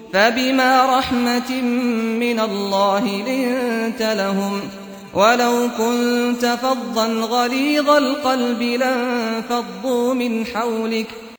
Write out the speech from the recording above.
فبما رحمة من الله لنت لهم، ولو كنت فظا غليظ القلب لانفضوا من حولك